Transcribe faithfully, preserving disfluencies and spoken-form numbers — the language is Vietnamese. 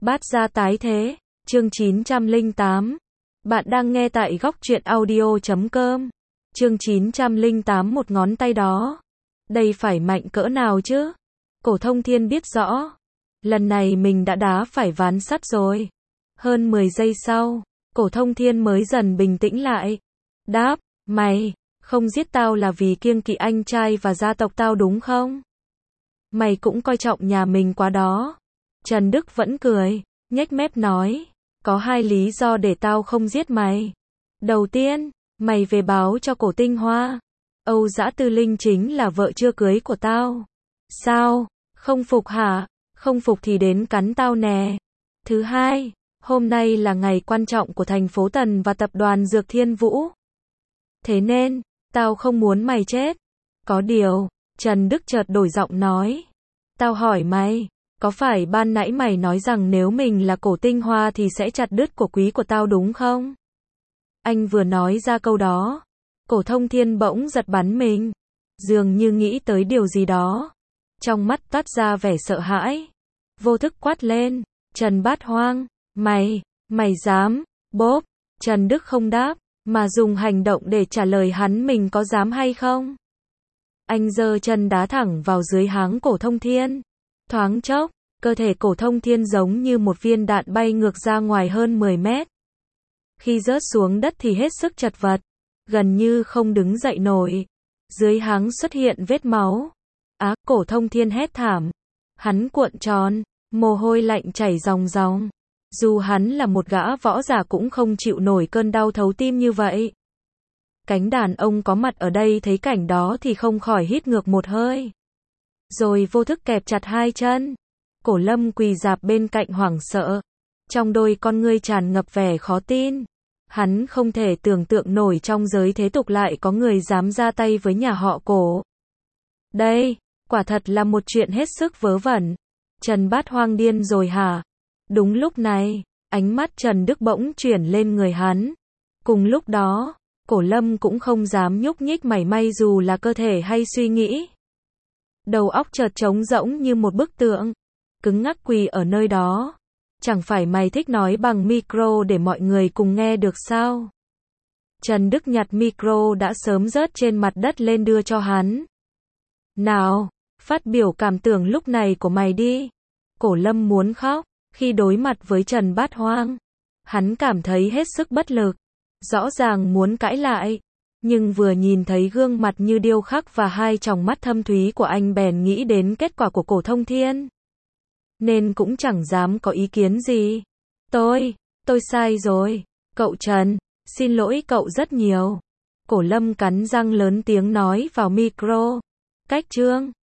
Bát gia tái thế, chương chín trăm lẻ tám. Bạn đang nghe tại góc truyện audio chấm com. Chương chín trăm lẻ tám một ngón tay đó. Đây phải mạnh cỡ nào chứ? Cổ Thông Thiên biết rõ. Lần này mình đã đá phải ván sắt rồi. Hơn mười giây sau, Cổ Thông Thiên mới dần bình tĩnh lại. Đáp, mày, không giết tao là vì kiêng kỵ anh trai và gia tộc tao đúng không? Mày cũng coi trọng nhà mình quá đó. Trần Đức vẫn cười, nhếch mép nói, có hai lý do để tao không giết mày. Đầu tiên, mày về báo cho Cổ Tinh Hoa. Âu Dã Tư Linh chính là vợ chưa cưới của tao. Sao, không phục hả? Không phục thì đến cắn tao nè. Thứ hai, hôm nay là ngày quan trọng của thành phố Tần và tập đoàn Dược Thiên Vũ. Thế nên, tao không muốn mày chết. Có điều, Trần Đức chợt đổi giọng nói. Tao hỏi mày, có phải ban nãy mày nói rằng nếu mình là Cổ Tinh Hoa thì sẽ chặt đứt cổ quý của tao đúng không? Anh vừa nói ra câu đó, Cổ Thông Thiên bỗng giật bắn mình, dường như nghĩ tới điều gì đó. Trong mắt toát ra vẻ sợ hãi, vô thức quát lên, Trần Bát Hoang, mày, mày dám, bốp, Trần Đức không đáp, mà dùng hành động để trả lời hắn mình có dám hay không. Anh giơ chân đá thẳng vào dưới háng Cổ Thông Thiên. Thoáng chốc, cơ thể Cổ Thông Thiên giống như một viên đạn bay ngược ra ngoài hơn mười mét. Khi rớt xuống đất thì hết sức chật vật, gần như không đứng dậy nổi. Dưới háng xuất hiện vết máu. Á, Cổ Thông Thiên hét thảm. Hắn cuộn tròn, mồ hôi lạnh chảy ròng ròng. Dù hắn là một gã võ giả cũng không chịu nổi cơn đau thấu tim như vậy. Cánh đàn ông có mặt ở đây thấy cảnh đó thì không khỏi hít ngược một hơi. Rồi vô thức kẹp chặt hai chân. Cổ Lâm quỳ rạp bên cạnh hoảng sợ. Trong đôi con ngươi tràn ngập vẻ khó tin. Hắn không thể tưởng tượng nổi trong giới thế tục lại có người dám ra tay với nhà họ Cổ. Đây, quả thật là một chuyện hết sức vớ vẩn. Trần Bát Hoang điên rồi hả? Đúng lúc này, ánh mắt Trần Đức bỗng chuyển lên người hắn. Cùng lúc đó, Cổ Lâm cũng không dám nhúc nhích mảy may dù là cơ thể hay suy nghĩ. Đầu óc chợt trống rỗng như một bức tượng, cứng ngắc quỳ ở nơi đó. Chẳng phải mày thích nói bằng micro để mọi người cùng nghe được sao? Trần Đức nhặt micro đã sớm rớt trên mặt đất lên đưa cho hắn. Nào, phát biểu cảm tưởng lúc này của mày đi. Cổ Lâm muốn khóc, khi đối mặt với Trần Bát Hoang. Hắn cảm thấy hết sức bất lực, rõ ràng muốn cãi lại. Nhưng vừa nhìn thấy gương mặt như điêu khắc và hai tròng mắt thâm thúy của anh bèn nghĩ đến kết quả của Cổ Thông Thiên. Nên cũng chẳng dám có ý kiến gì. Tôi, tôi sai rồi. Cậu Trần, xin lỗi cậu rất nhiều. Cổ Lâm cắn răng lớn tiếng nói vào micro. Cách chương.